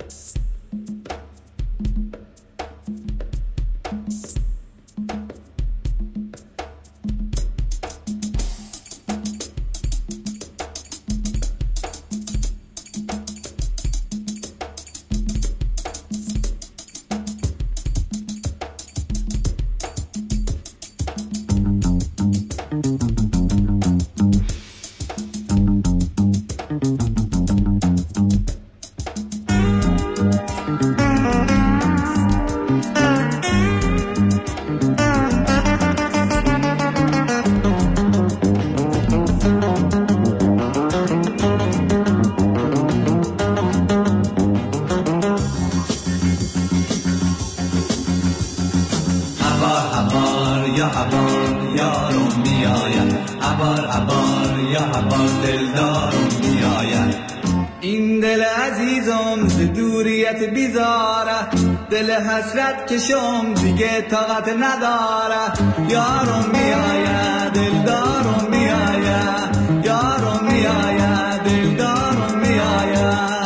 یا هوار یارم میآید، هوار هوار یا هوار دلدارم میآید. این دل عزیزم ز دوریت بیزاره، دل حسرت کشم دیگه طاقت نداره. یارم میآید دلدارم میآید، یارم میآید دلدارم میآید.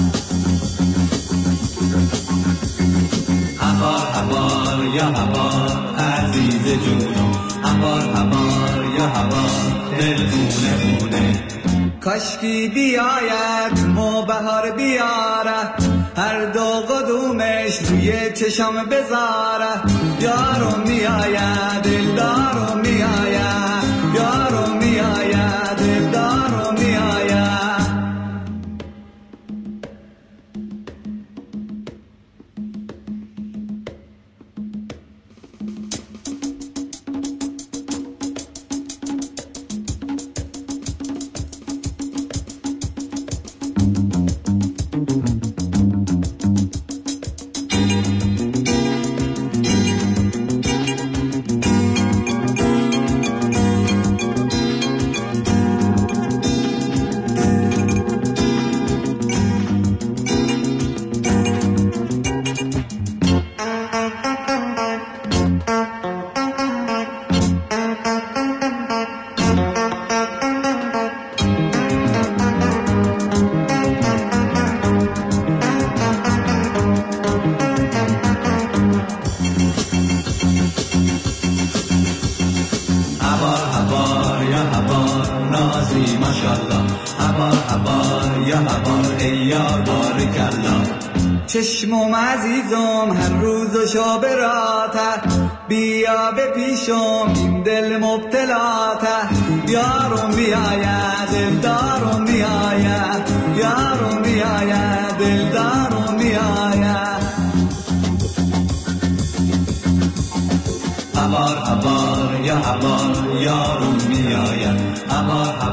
هوار هوار یا هوار عزیز جونم، هوار هوار یا هوار دل خونه خونه. کاشکی بیاید مو بهار بیاره، هر دو قدومش روی چشم بذاره. یارم میآید دلدارم میآید، یارم میآید دلدارم میآید. نازی ماشالله، هوار هوار یا هوار ای یار بارکالله. چشمم عزیزم هر روز و شب راته، بیا به پیشم این دل مبتلاته. یارم میآید دلدارم میآید، یارم میآید دلدارم میآید. هوار هوار یا هوار یارم میآید، هوار